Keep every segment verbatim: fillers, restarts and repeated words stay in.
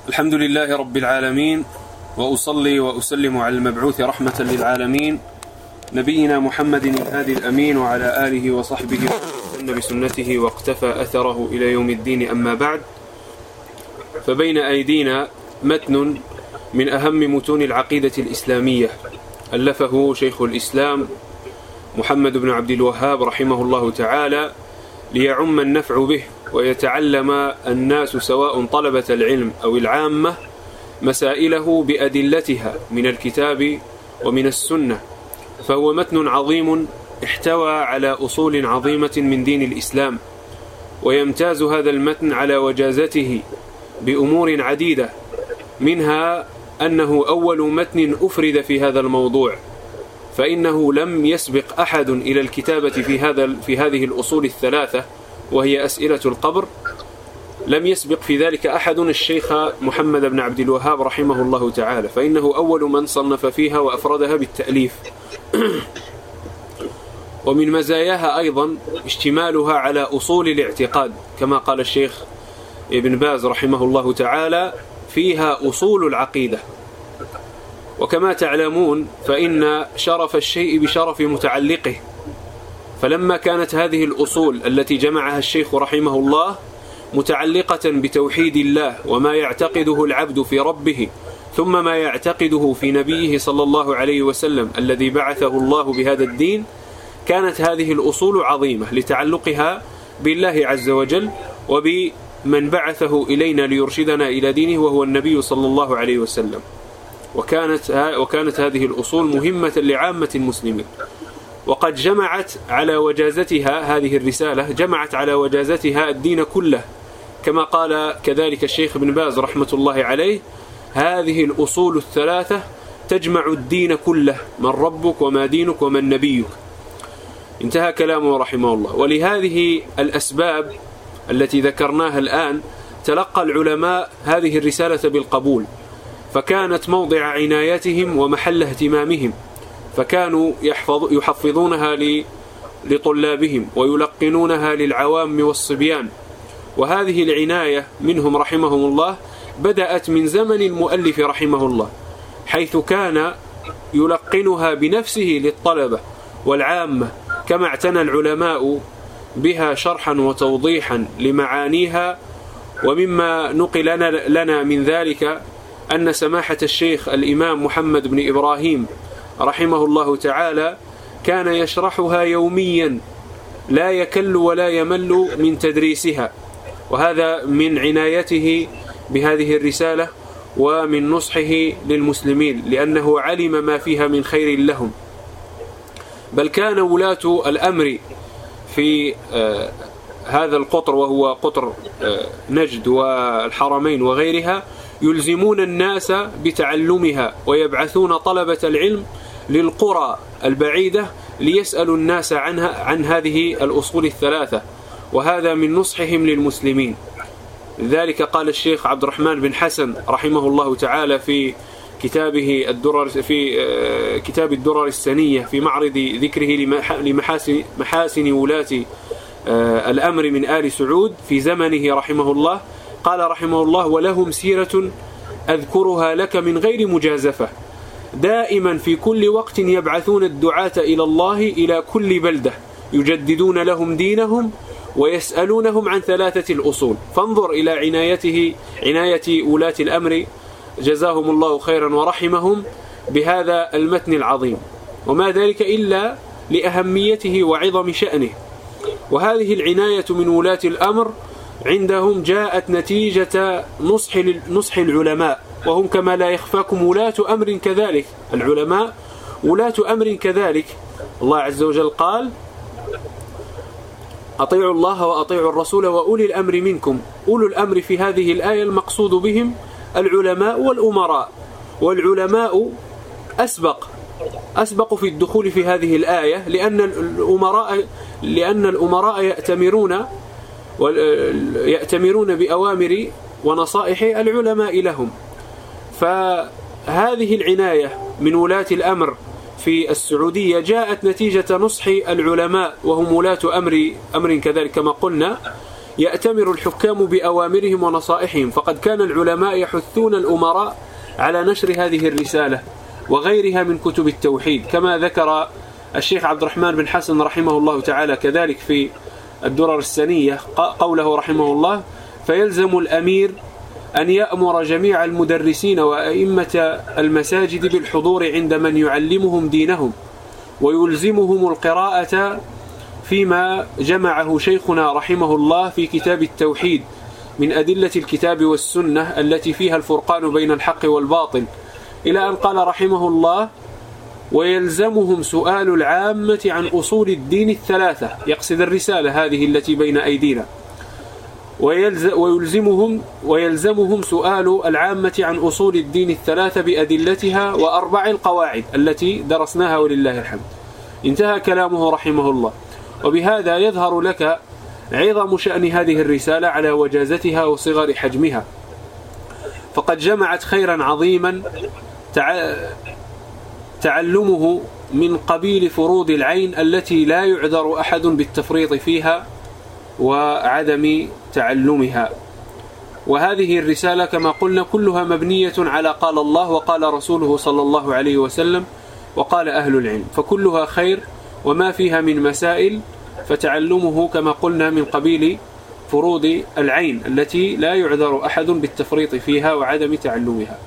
الحمد لله رب العالمين، وأصلي وأسلم على المبعوث رحمة للعالمين نبينا محمد الهادي الأمين وعلى آله وصحبه وسن بسنته واقتفى أثره إلى يوم الدين. أما بعد، فبين أيدينا متن من أهم متون العقيدة الإسلامية ألفه شيخ الإسلام محمد بن عبد الوهاب رحمه الله تعالى ليعم النفع به ويتعلم الناس سواء طلبة العلم أو العامة مسائله بأدلتها من الكتاب ومن السنة. فهو متن عظيم احتوى على أصول عظيمة من دين الإسلام، ويمتاز هذا المتن على وجازته بأمور عديدة، منها أنه أول متن أفرد في هذا الموضوع، فإنه لم يسبق أحد إلى الكتابة في هذا في هذه الأصول الثلاثة وهي أسئلة القبر. لم يسبق في ذلك أحد الشيخ محمد بن عبد الوهاب رحمه الله تعالى، فإنه أول من صنف فيها وأفردها بالتأليف. ومن مزاياها أيضا اشتمالها على أصول الاعتقاد، كما قال الشيخ ابن باز رحمه الله تعالى: فيها أصول العقيدة. وكما تعلمون فإن شرف الشيء بشرف متعلقه، فلما كانت هذه الأصول التي جمعها الشيخ رحمه الله متعلقة بتوحيد الله وما يعتقده العبد في ربه، ثم ما يعتقده في نبيه صلى الله عليه وسلم الذي بعثه الله بهذا الدين، كانت هذه الأصول عظيمة لتعلقها بالله عز وجل وبمن بعثه إلينا ليرشدنا إلى دينه وهو النبي صلى الله عليه وسلم. وكانت وكانت هذه الأصول مهمة لعامة المسلمين، وقد جمعت على وجازتها هذه الرسالة جمعت على وجازتها الدين كله، كما قال كذلك الشيخ ابن باز رحمة الله عليه: هذه الأصول الثلاثة تجمع الدين كله، من ربك وما دينك ومن نبيك. انتهى كلامه رحمه الله. ولهذه الأسباب التي ذكرناها الآن تلقى العلماء هذه الرسالة بالقبول، فكانت موضع عنايتهم ومحل اهتمامهم، فكانوا يحفظ يحفظونها لطلابهم ويلقنونها للعوام والصبيان. وهذه العناية منهم رحمهم الله بدأت من زمن المؤلف رحمه الله، حيث كان يلقنها بنفسه للطلبة والعامة، كما اعتنى العلماء بها شرحا وتوضيحا لمعانيها. ومما نقل لنا من ذلك أن سماحة الشيخ الإمام محمد بن إبراهيم رحمه الله تعالى كان يشرحها يوميا لا يكل ولا يمل من تدريسها، وهذا من عنايته بهذه الرسالة ومن نصحه للمسلمين، لأنه علم ما فيها من خير لهم. بل كان ولاة الأمر في آه هذا القطر، وهو قطر آه نجد والحرمين وغيرها، يلزمون الناس بتعلمها ويبعثون طلبة العلم للقرى البعيدة ليسألوا الناس عنها عن هذه الأصول الثلاثة، وهذا من نصحهم للمسلمين. لذلك قال الشيخ عبد الرحمن بن حسن رحمه الله تعالى في كتابه الدرر في كتاب الدرر السنية في معرض ذكره لمحاسن محاسن ولاة الأمر من آل سعود في زمنه رحمه الله، قال رحمه الله: ولهم سيرة أذكرها لك من غير مجازفة، دائما في كل وقت يبعثون الدعاة إلى الله إلى كل بلدة، يجددون لهم دينهم ويسألونهم عن ثلاثة الأصول. فانظر إلى عنايته عناية ولاة الأمر جزاهم الله خيرا ورحمهم بهذا المتن العظيم، وما ذلك إلا لأهميته وعظم شأنه. وهذه العناية من ولاة الأمر عندهم جاءت نتيجة نصح نصح العلماء، وهم كما لا يخفاكم ولاة أمر كذلك، العلماء ولاة أمر كذلك. الله عز وجل قال: أطيعوا الله وأطيعوا الرسول وأولي الأمر منكم. أولو الأمر في هذه الآية المقصود بهم العلماء والأمراء، والعلماء أسبق أسبق في الدخول في هذه الآية، لأن الأمراء لأن الأمراء يأتمرون يأتمرون بأوامر ونصائح العلماء لهم. فهذه العناية من ولاة الأمر في السعودية جاءت نتيجة نصح العلماء، وهم ولاة أمر أمر كذلك كما قلنا، يأتمر الحكام بأوامرهم ونصائحهم، فقد كان العلماء يحثون الأمراء على نشر هذه الرسالة وغيرها من كتب التوحيد، كما ذكر الشيخ عبد الرحمن بن حسن رحمه الله تعالى كذلك في الدرر السنية قوله رحمه الله: فيلزم الأمير أن يأمر جميع المدرسين وأئمة المساجد بالحضور عند من يعلمهم دينهم، ويلزمهم القراءة فيما جمعه شيخنا رحمه الله في كتاب التوحيد من أدلة الكتاب والسنة التي فيها الفرقان بين الحق والباطل، إلى أن قال رحمه الله: ويلزمهم سؤال العامة عن أصول الدين الثلاثة، يقصد الرسالة هذه التي بين أيدينا، ويلزمهم ويلزمهم سؤال العامة عن أصول الدين الثلاثة بأدلتها وأربع القواعد التي درسناها ولله الحمد. انتهى كلامه رحمه الله. وبهذا يظهر لك عظم شأن هذه الرسالة على وجازتها وصغر حجمها، فقد جمعت خيرا عظيما تعلمه من قبيل فروض العين التي لا يعذر أحد بالتفريط فيها وعدم تعلمها. وهذه الرسالة كما قلنا كلها مبنية على قال الله وقال رسوله صلى الله عليه وسلم وقال أهل العلم، فكلها خير وما فيها من مسائل، فتعلمه كما قلنا من قبيل فروض العين التي لا يعذر أحد بالتفريط فيها وعدم تعلمها.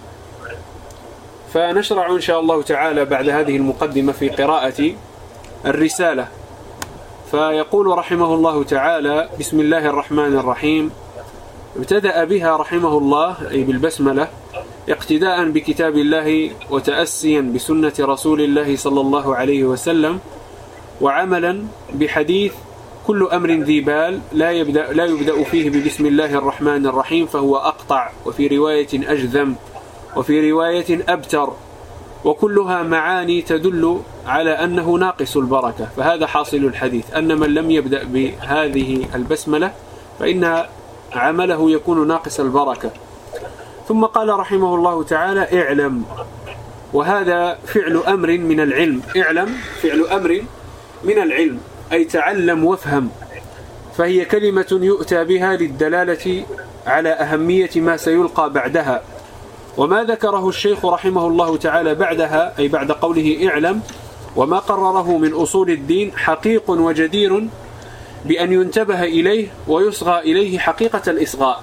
فنشرع إن شاء الله تعالى بعد هذه المقدمة في قراءة الرسالة. فيقول رحمه الله تعالى: بسم الله الرحمن الرحيم. ابتدأ بها رحمه الله أي بالبسملة اقتداء بكتاب الله وتأسيا بسنة رسول الله صلى الله عليه وسلم، وعملا بحديث كل أمر ذي بال لا يبدأ, لا يبدأ فيه ببسم الله الرحمن الرحيم فهو أقطع، وفي رواية أجذم، وفي رواية أبتر، وكلها معاني تدل على أنه ناقص البركة. فهذا حاصل الحديث، أن من لم يبدأ بهذه البسملة فإن عمله يكون ناقص البركة. ثم قال رحمه الله تعالى: اعلم، وهذا فعل أمر من العلم. اعلم فعل أمر من العلم، أي تعلم وافهم، فهي كلمة يؤتى بها للدلالة على أهمية ما سيلقى بعدها. وما ذكره الشيخ رحمه الله تعالى بعدها أي بعد قوله اعلم وما قرره من أصول الدين حقيق وجدير بأن ينتبه إليه ويصغى إليه حقيقة الإصغاء.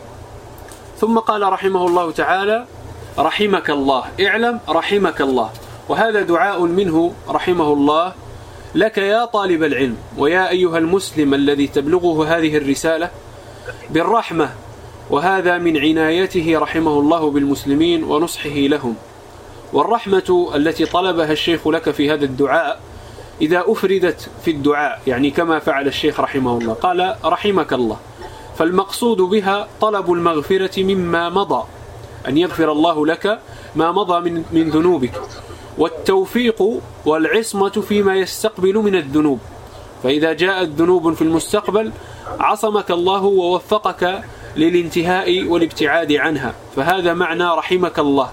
ثم قال رحمه الله تعالى: رحمك الله. اعلم رحمك الله، وهذا دعاء منه رحمه الله لك يا طالب العلم ويا أيها المسلم الذي تبلغه هذه الرسالة بالرحمة، وهذا من عنايته رحمه الله بالمسلمين ونصحه لهم. والرحمة التي طلبها الشيخ لك في هذا الدعاء إذا أفردت في الدعاء، يعني كما فعل الشيخ رحمه الله قال رحمك الله، فالمقصود بها طلب المغفرة مما مضى، أن يغفر الله لك ما مضى من, من ذنوبك، والتوفيق والعصمة فيما يستقبل من الذنوب، فإذا جاءت ذنوب في المستقبل عصمك الله ووفقك للانتهاء والابتعاد عنها. فهذا معنى رحمك الله،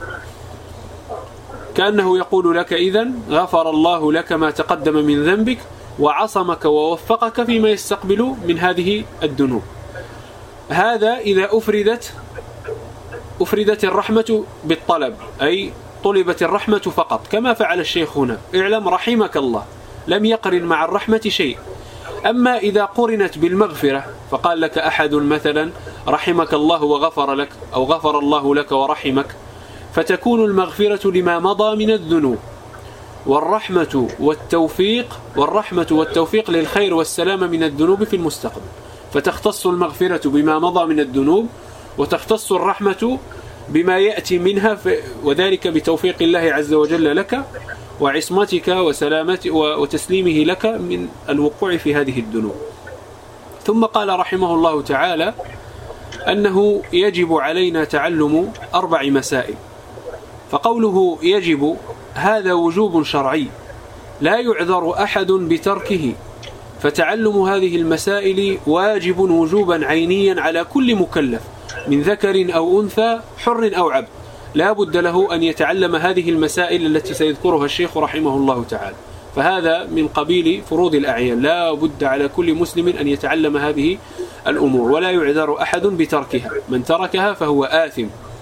كأنه يقول لك إذن غفر الله لك ما تقدم من ذنبك وعصمك ووفقك فيما يستقبل من هذه الذنوب. هذا إذا أفردت أفردت الرحمة بالطلب، أي طلبت الرحمة فقط، كما فعل الشيخ هنا: اعلم رحمك الله، لم يقرن مع الرحمة شيء. أما إذا قرنت بالمغفرة فقال لك أحد مثلا رحمك الله وغفر لك، أو غفر الله لك ورحمك، فتكون المغفرة لما مضى من الذنوب، والرحمة والتوفيق والرحمة والتوفيق للخير والسلام من الذنوب في المستقبل، فتختص المغفرة بما مضى من الذنوب، وتختص الرحمة بما يأتي منها، وذلك بتوفيق الله عز وجل لك وعصمتك وسلامتك وتسليمه لك من الوقوع في هذه الذنوب. ثم قال رحمه الله تعالى أنه يجب علينا تعلم أربع مسائل. فقوله يجب هذا وجوب شرعي لا يعذر أحد بتركه، فتعلم هذه المسائل واجب وجوبا عينيا على كل مكلف من ذكر أو أنثى حر أو عبد، لا بد له أن يتعلم هذه المسائل التي سيذكرها الشيخ رحمه الله تعالى. فهذا من قبيل فروض الأعيان، لا بد على كل مسلم أن يتعلم هذه الأمور، ولا يعذر أحد بتركها، من تركها فهو آثم.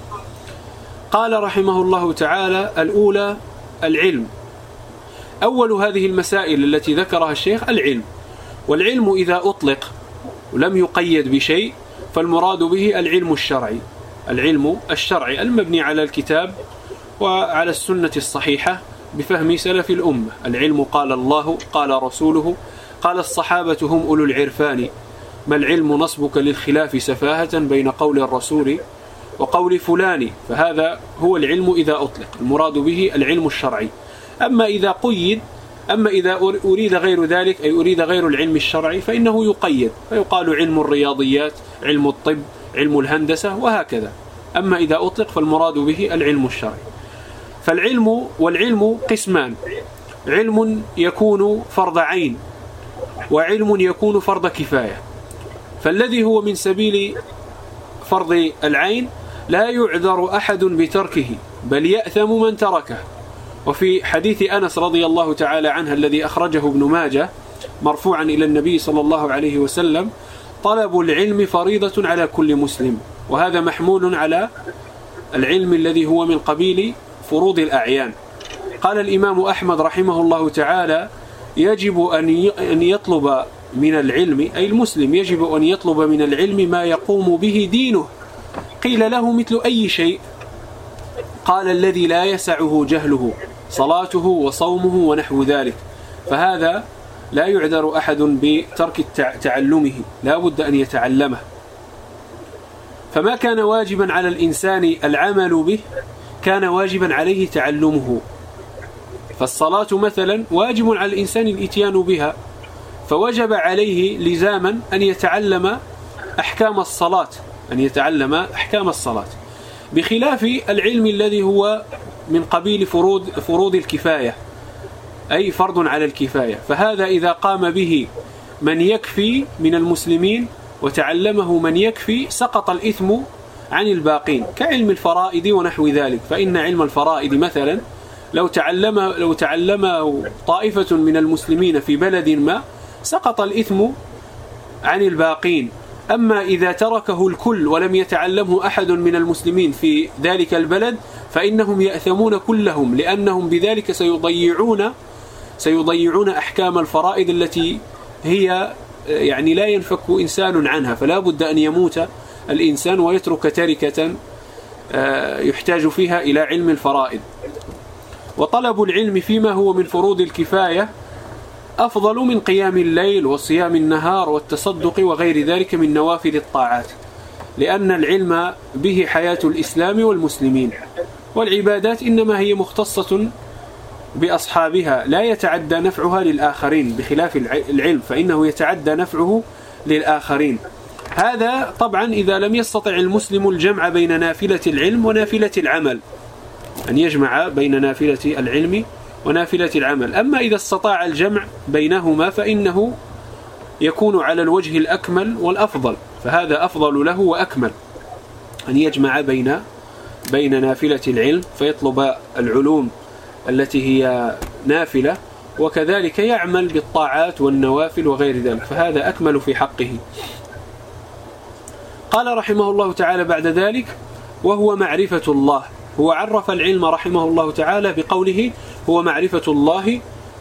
قال رحمه الله تعالى: الأولى العلم. أول هذه المسائل التي ذكرها الشيخ العلم، والعلم إذا أطلق ولم يقيد بشيء فالمراد به العلم الشرعي، العلم الشرعي المبني على الكتاب وعلى السنة الصحيحة بفهم سلف الأمة. العلم قال الله، قال رسوله، قال الصحابة هم أولو العرفان، ما العلم نصبك للخلاف سفاهة بين قول الرسول وقول فلان. فهذا هو العلم إذا أطلق، المراد به العلم الشرعي. أما إذا قيد أما إذا أريد غير ذلك، أي أريد غير العلم الشرعي، فإنه يقيد، فيقال علم الرياضيات، علم الطب، علم الهندسة، وهكذا. أما إذا أطلق فالمراد به العلم الشرعي. فالعلم والعلم قسمان: علم يكون فرض عين، وعلم يكون فرض كفاية. فالذي هو من سبيل فرض العين لا يعذر أحد بتركه، بل يأثم من تركه. وفي حديث أنس رضي الله تعالى عنه الذي أخرجه ابن ماجه مرفوعا إلى النبي صلى الله عليه وسلم: طلب العلم فريضة على كل مسلم. وهذا محمول على العلم الذي هو من قبيل فروض الأعيان. قال الإمام أحمد رحمه الله تعالى: يجب أن يطلب من العلم، أي المسلم يجب أن يطلب من العلم ما يقوم به دينه. قيل له: مثل أي شيء؟ قال: الذي لا يسعه جهله، صلاته وصومه ونحو ذلك. فهذا لا يعذر أحد بترك تعلمه، لا بد أن يتعلمه. فما كان واجبا على الإنسان العمل به كان واجبا عليه تعلمه. فالصلاة مثلا واجب على الإنسان الإتيان بها، فوجب عليه لزاما أن يتعلم أحكام الصلاة أن يتعلم أحكام الصلاة بخلاف العلم الذي هو من قبيل فروض فروض الكفاية، أي فرض على الكفاية. فهذا إذا قام به من يكفي من المسلمين وتعلمه من يكفي سقط الإثم عن الباقين، كعلم الفرائض ونحو ذلك. فإن علم الفرائض مثلا لو تعلم لو تعلمه طائفة من المسلمين في بلد ما سقط الإثم عن الباقين. أما إذا تركه الكل ولم يتعلمه أحد من المسلمين في ذلك البلد فإنهم يأثمون كلهم، لأنهم بذلك سيضيعون سيضيعون أحكام الفرائض التي هي يعني لا ينفك إنسان عنها. فلا بد أن يموت الإنسان ويترك تركة يحتاج فيها إلى علم الفرائض. وطلب العلم فيما هو من فروض الكفاية أفضل من قيام الليل وصيام النهار والتصدق وغير ذلك من نوافل الطاعات، لأن العلم به حياة الإسلام والمسلمين، والعبادات إنما هي مختصة بأصحابها لا يتعدى نفعها للآخرين، بخلاف العلم فإنه يتعدى نفعه للآخرين. هذا طبعا إذا لم يستطع المسلم الجمع بين نافلة العلم ونافلة العمل، أن يجمع بين نافلة العلم ونافلة العمل. أما إذا استطاع الجمع بينهما فإنه يكون على الوجه الأكمل والأفضل، فهذا أفضل له وأكمل أن يجمع بين بين نافلة العلم فيطلب العلوم التي هي نافلة، وكذلك يعمل بالطاعات والنوافل وغير ذلك، فهذا أكمل في حقه. قال رحمه الله تعالى بعد ذلك: وهو معرفة الله. هو عرف العلم رحمه الله تعالى بقوله: هو معرفة الله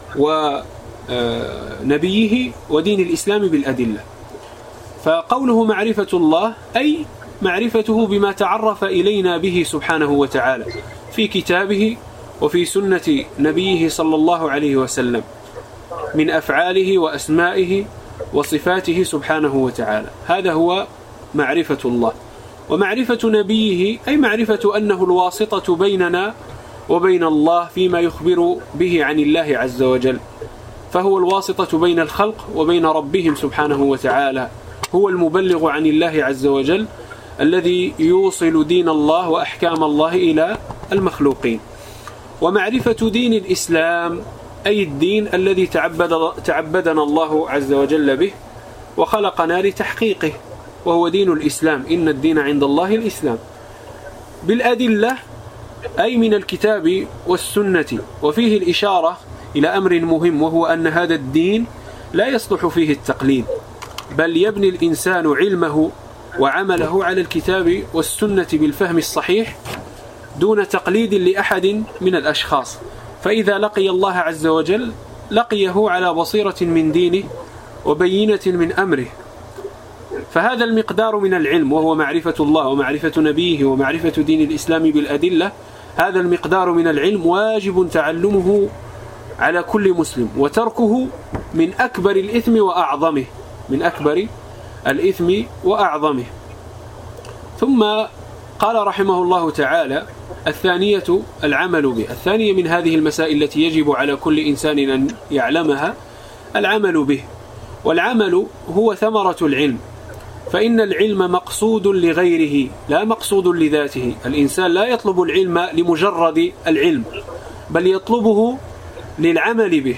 ونبيه ودين الإسلام بالأدلة. فقوله معرفة الله أي معرفته بما تعرف إلينا به سبحانه وتعالى في كتابه وفي سنة نبيه صلى الله عليه وسلم من أفعاله وأسمائه وصفاته سبحانه وتعالى. هذا هو معرفة الله. ومعرفة نبيه أي معرفة أنه الواسطة بيننا وبين الله فيما يخبر به عن الله عز وجل، فهو الواسطة بين الخلق وبين ربهم سبحانه وتعالى، هو المبلغ عن الله عز وجل الذي يوصل دين الله وأحكام الله إلى المخلوقين. ومعرفة دين الإسلام أي الدين الذي تعبد تعبدنا الله عز وجل به وخلقنا لتحقيقه، وهو دين الإسلام، إن الدين عند الله الإسلام، بالأدلة أي من الكتاب والسنة. وفيه الإشارة إلى أمر مهم، وهو أن هذا الدين لا يصلح فيه التقليد، بل يبني الإنسان علمه وعمله على الكتاب والسنة بالفهم الصحيح دون تقليد لأحد من الأشخاص. فإذا لقي الله عز وجل لقيه على بصيرة من دينه وبينة من أمره. فهذا المقدار من العلم، وهو معرفة الله ومعرفة نبيه ومعرفة دين الإسلام بالأدلة، هذا المقدار من العلم واجب تعلمه على كل مسلم، وتركه من أكبر الإثم وأعظمه من أكبر الإثم وأعظمه. ثم قال رحمه الله تعالى: الثانية العمل به. الثانية من هذه المسائل التي يجب على كل إنسان أن يعلمها العمل به. والعمل هو ثمرة العلم، فإن العلم مقصود لغيره لا مقصود لذاته. الإنسان لا يطلب العلم لمجرد العلم، بل يطلبه للعمل به.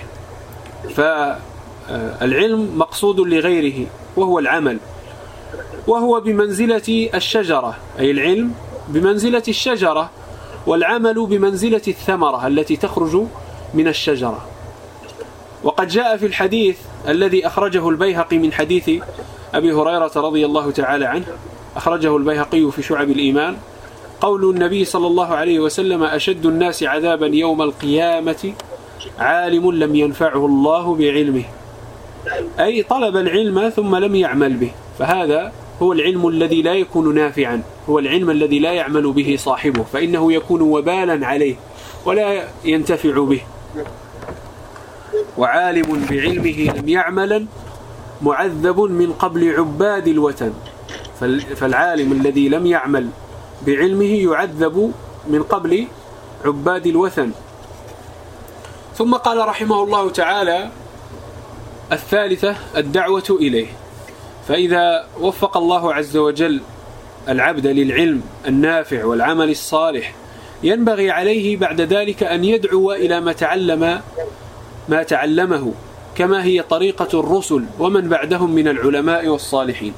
فالعلم مقصود لغيره وهو العمل، وهو بمنزلة الشجرة، أي العلم بمنزلة الشجرة، والعمل بمنزلة الثمرة التي تخرج من الشجرة. وقد جاء في الحديث الذي أخرجه البيهقي من حديث أبي هريرة رضي الله تعالى عنه، أخرجه البيهقي في شعب الإيمان، قول النبي صلى الله عليه وسلم: أشد الناس عذابا يوم القيامة عالم لم ينفعه الله بعلمه، أي طلب العلم ثم لم يعمل به. فهذا هو العلم الذي لا يكون نافعا، هو العلم الذي لا يعمل به صاحبه، فإنه يكون وبالا عليه ولا ينتفع به. وعالم بعلمه لم يعمل معذب من قبل عباد الوثن. فالعالم الذي لم يعمل بعلمه يعذب من قبل عباد الوثن. ثم قال رحمه الله تعالى: الثالثة الدعوة إليه. فإذا وفق الله عز وجل العبد للعلم النافع والعمل الصالح، ينبغي عليه بعد ذلك أن يدعو إلى ما تعلم ما تعلمه، كما هي طريقة الرسل ومن بعدهم من العلماء والصالحين.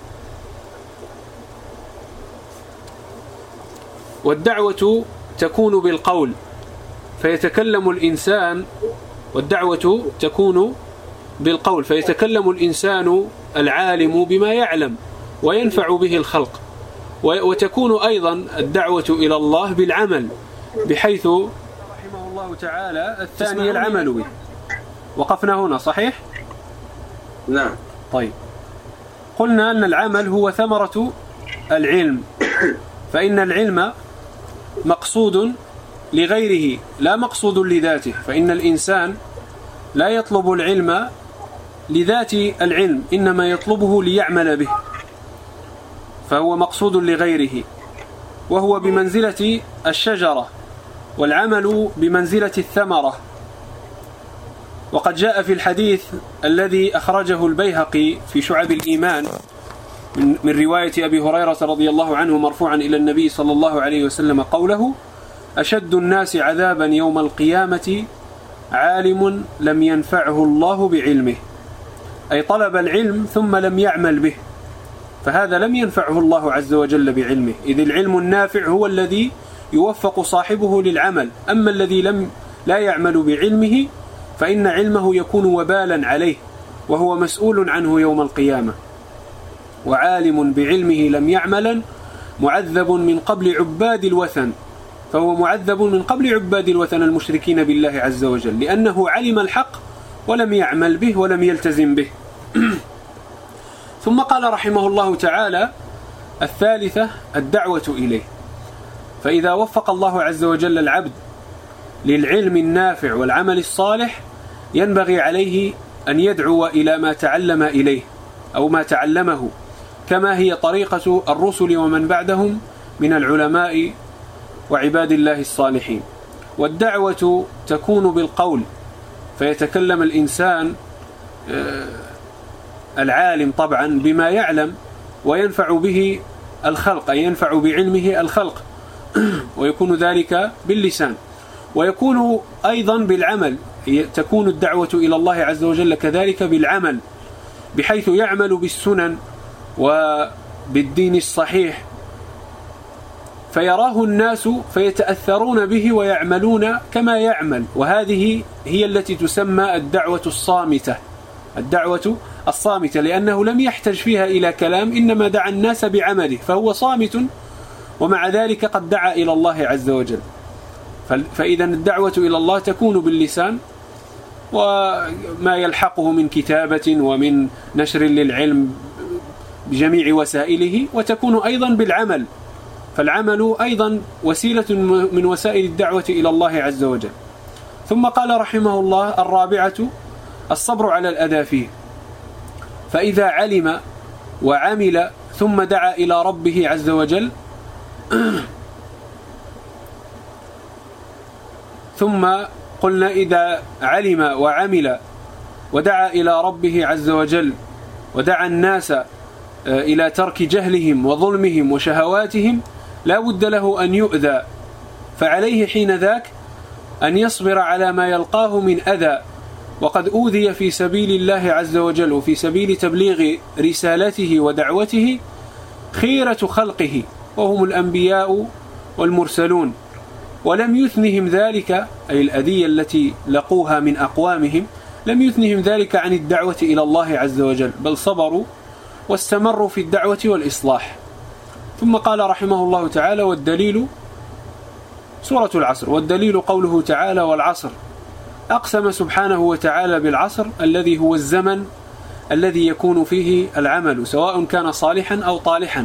والدعوة تكون بالقول فيتكلم الإنسان والدعوة تكون بالقول فيتكلم الإنسان العالم بما يعلم وينفع به الخلق. وتكون أيضا الدعوة إلى الله بالعمل، بحيث رحمه الله تعالى الثاني العمل به. وقفنا هنا صحيح؟ نعم. طيب، قلنا أن العمل هو ثمرة العلم، فإن العلم مقصود لغيره لا مقصود لذاته، فإن الإنسان لا يطلب العلم لذات العلم، إنما يطلبه ليعمل به، فهو مقصود لغيره، وهو بمنزلة الشجرة، والعمل بمنزلة الثمرة. وقد جاء في الحديث الذي أخرجه البيهقي في شعب الإيمان من رواية أبي هريرة رضي الله عنه مرفوعا إلى النبي صلى الله عليه وسلم قوله: أشد الناس عذابا يوم القيامة عالم لم ينفعه الله بعلمه، أي طلب العلم ثم لم يعمل به، فهذا لم ينفعه الله عز وجل بعلمه، إذ العلم النافع هو الذي يوفق صاحبه للعمل. أما الذي لم لا يعمل بعلمه فإن علمه يكون وبالا عليه وهو مسؤول عنه يوم القيامة. وعالم بعلمه لم يعمل معذب من قبل عباد الوثن، فهو معذب من قبل عباد الوثن المشركين بالله عز وجل، لأنه علم الحق ولم يعمل به ولم يلتزم به. ثم قال رحمه الله تعالى: الثالثة الدعوة إليه. فإذا وفق الله عز وجل العبد للعلم النافع والعمل الصالح، ينبغي عليه أن يدعو إلى ما تعلم إليه أو ما تعلمه، كما هي طريقة الرسل ومن بعدهم من العلماء وعباد الله الصالحين. والدعوة تكون بالقول، فيتكلم الإنسان العالم طبعا بما يعلم وينفع به الخلق، أي ينفع بعلمه الخلق، ويكون ذلك باللسان. ويكون أيضا بالعمل، تكون الدعوة إلى الله عز وجل كذلك بالعمل، بحيث يعمل بالسنن وبالدين الصحيح، فيراه الناس فيتأثرون به ويعملون كما يعمل. وهذه هي التي تسمى الدعوة الصامتة. الدعوة الصامت، لأنه لم يحتج فيها إلى كلام، إنما دعا الناس بعمله، فهو صامت ومع ذلك قد دعا إلى الله عز وجل. فإذا الدعوة إلى الله تكون باللسان وما يلحقه من كتابة ومن نشر للعلم بجميع وسائله، وتكون أيضا بالعمل، فالعمل أيضا وسيلة من وسائل الدعوة إلى الله عز وجل. ثم قال رحمه الله: الرابعة الصبر على الأذى فيه، فإذا علم وعمل ثم دعا إلى ربه عز وجل ثم قلنا إذا علم وعمل ودعا إلى ربه عز وجل ودعا الناس إلى ترك جهلهم وظلمهم وشهواتهم، لا بد له أن يؤذى، فعليه حين ذاك أن يصبر على ما يلقاه من أذى، وقد أوذي في سبيل الله عز وجل وفي سبيل تبليغ رسالته ودعوته خيرة خلقه وهم الأنبياء والمرسلون، ولم يثنهم ذلك، أي الأذية التي لقوها من أقوامهم، لم يثنهم ذلك عن الدعوة إلى الله عز وجل، بل صبروا واستمروا في الدعوة والإصلاح. ثم قال رحمه الله تعالى: والدليل سورة العصر، والدليل قوله تعالى: والعصر. أقسم سبحانه وتعالى بالعصر الذي هو الزمن الذي يكون فيه العمل سواء كان صالحا أو طالحا.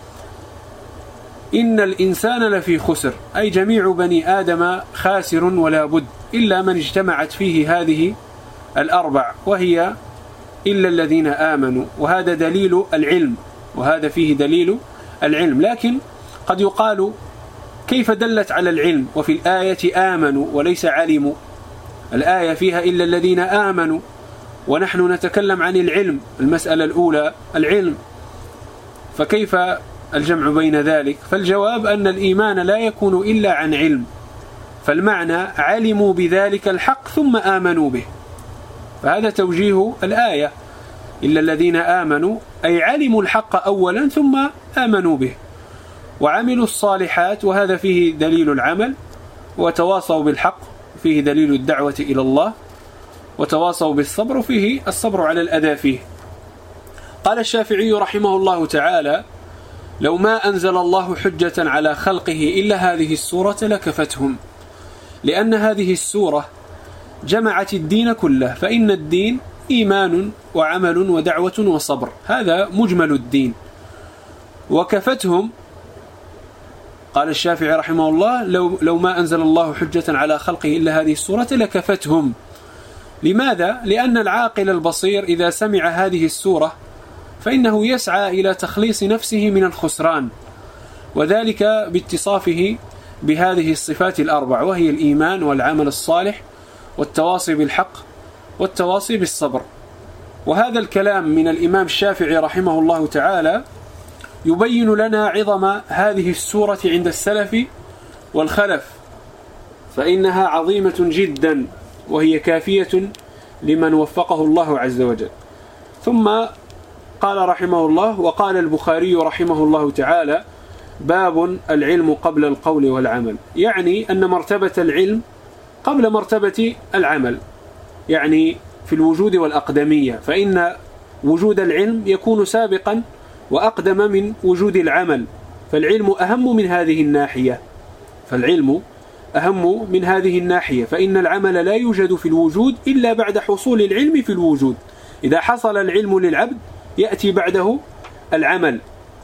إن الإنسان لفي خسر، أي جميع بني آدم خاسر ولا بد، إلا من اجتمعت فيه هذه الأربع، وهي إلا الذين آمنوا، وهذا دليل العلم، وهذا فيه دليل العلم. لكن قد يقال: كيف دلت على العلم وفي الآية آمنوا وليس علموا؟ الآية فيها إلا الذين آمنوا، ونحن نتكلم عن العلم، المسألة الأولى العلم، فكيف الجمع بين ذلك؟ فالجواب أن الإيمان لا يكون إلا عن علم، فالمعنى علموا بذلك الحق ثم آمنوا به، فهذا توجيه الآية، إلا الذين آمنوا، أي علموا الحق أولا ثم آمنوا به وعملوا الصالحات، وهذا فيه دليل العمل، وتواصوا بالحق، فيه دليل الدعوة إلى الله، وتواصوا بالصبر، فيه الصبر على الأذى فيه. قال الشافعي رحمه الله تعالى: لو ما أنزل الله حجة على خلقه إلا هذه السورة لكفتهم، لأن هذه السورة جمعت الدين كله، فإن الدين إيمان وعمل ودعوة وصبر، هذا مجمل الدين. وكفتهم، قال الشافعي رحمه الله: لو, لو ما أنزل الله حجة على خلقه إلا هذه السورة لكفتهم. لماذا؟ لأن العاقل البصير إذا سمع هذه السورة فإنه يسعى إلى تخليص نفسه من الخسران، وذلك باتصافه بهذه الصفات الأربع، وهي الإيمان والعمل الصالح والتواصي بالحق والتواصي بالصبر. وهذا الكلام من الإمام الشافعي رحمه الله تعالى يبين لنا عظم هذه السورة عند السلف والخلف، فإنها عظيمة جدا، وهي كافية لمن وفقه الله عز وجل. ثم قال رحمه الله: وقال البخاري رحمه الله تعالى: باب العلم قبل القول والعمل، يعني أن مرتبة العلم قبل مرتبة العمل، يعني في الوجود والأقدمية، فإن وجود العلم يكون سابقا وأقدم من وجود العمل، فالعلم أهم من هذه الناحية، فالعلم أهم من هذه الناحية، فإن العمل لا يوجد في الوجود إلا بعد حصول العلم في الوجود. إذا حصل العلم للعبد يأتي بعده العمل.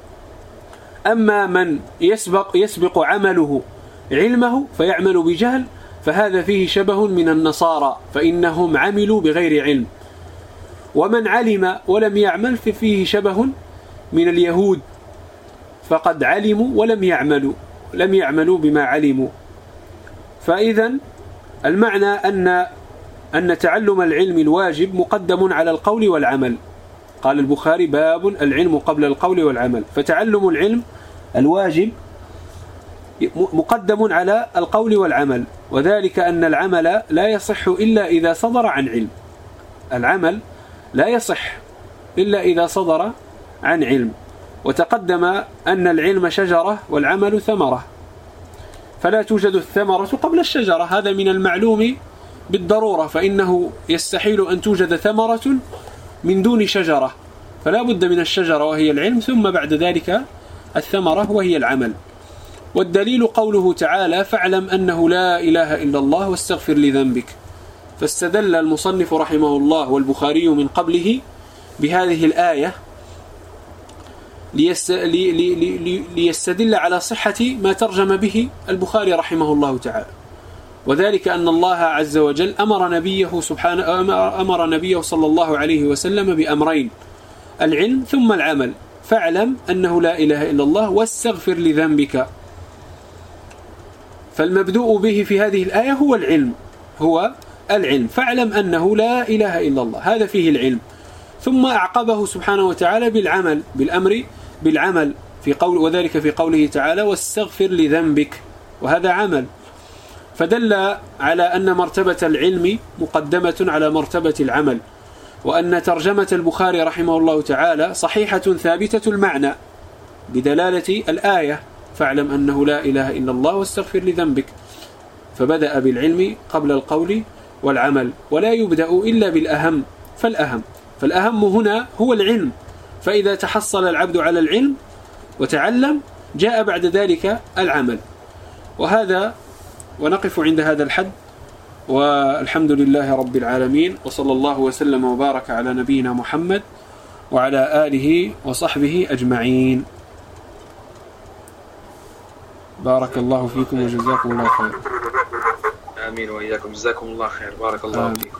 أما من يسبق, يسبق عمله علمه فيعمل بجهل، فهذا فيه شبه من النصارى، فإنهم عملوا بغير علم. ومن علم ولم يعمل ففيه شبه من اليهود، فقد علموا ولم يعملوا لم يعملوا بما علموا. فإذا المعنى أن أن تعلم العلم الواجب مقدم على القول والعمل. قال البخاري: باب العلم قبل القول والعمل، فتعلم العلم الواجب مقدم على القول والعمل، وذلك أن العمل لا يصح إلا إذا صدر عن علم. العمل لا يصح إلا إذا صدر عن علم. وتقدم أن العلم شجرة والعمل ثمرة، فلا توجد الثمرة قبل الشجرة، هذا من المعلوم بالضرورة، فإنه يستحيل أن توجد ثمرة من دون شجرة، فلا بد من الشجرة وهي العلم، ثم بعد ذلك الثمرة وهي العمل. والدليل قوله تعالى فاعلم أنه لا إله إلا الله واستغفر لذنبك. فاستدل المصنف رحمه الله والبخاري من قبله بهذه الآية ليستدل على صحة ما ترجم به البخاري رحمه الله تعالى، وذلك أن الله عز وجل أمر نبيه سبحانه أمر نبيه صلى الله عليه وسلم بأمرين: العلم ثم العمل. فاعلم أنه لا إله إلا الله واستغفر لذنبك. فالمبدوء به في هذه الآية هو العلم، هو العلم. فاعلم أنه لا إله إلا الله، هذا فيه العلم. ثم أعقبه سبحانه وتعالى بالعمل، بالأمر بالعمل، في قول وذلك في قوله تعالى واستغفر لذنبك، وهذا عمل. فدل على أن مرتبة العلم مقدمة على مرتبة العمل، وأن ترجمة البخاري رحمه الله تعالى صحيحة ثابتة المعنى بدلالة الآية فاعلم أنه لا إله إلا الله واستغفر لذنبك. فبدأ بالعلم قبل القول والعمل، ولا يبدأ إلا بالأهم فالأهم فالأهم هنا هو العلم. فإذا تحصل العبد على العلم وتعلم جاء بعد ذلك العمل. وهذا ونقف عند هذا الحد، والحمد لله رب العالمين، وصلى الله وسلم وبارك على نبينا محمد وعلى آله وصحبه أجمعين. بارك الله فيكم وجزاكم الله خير. آمين وإياكم، جزاكم الله خير، بارك الله فيكم.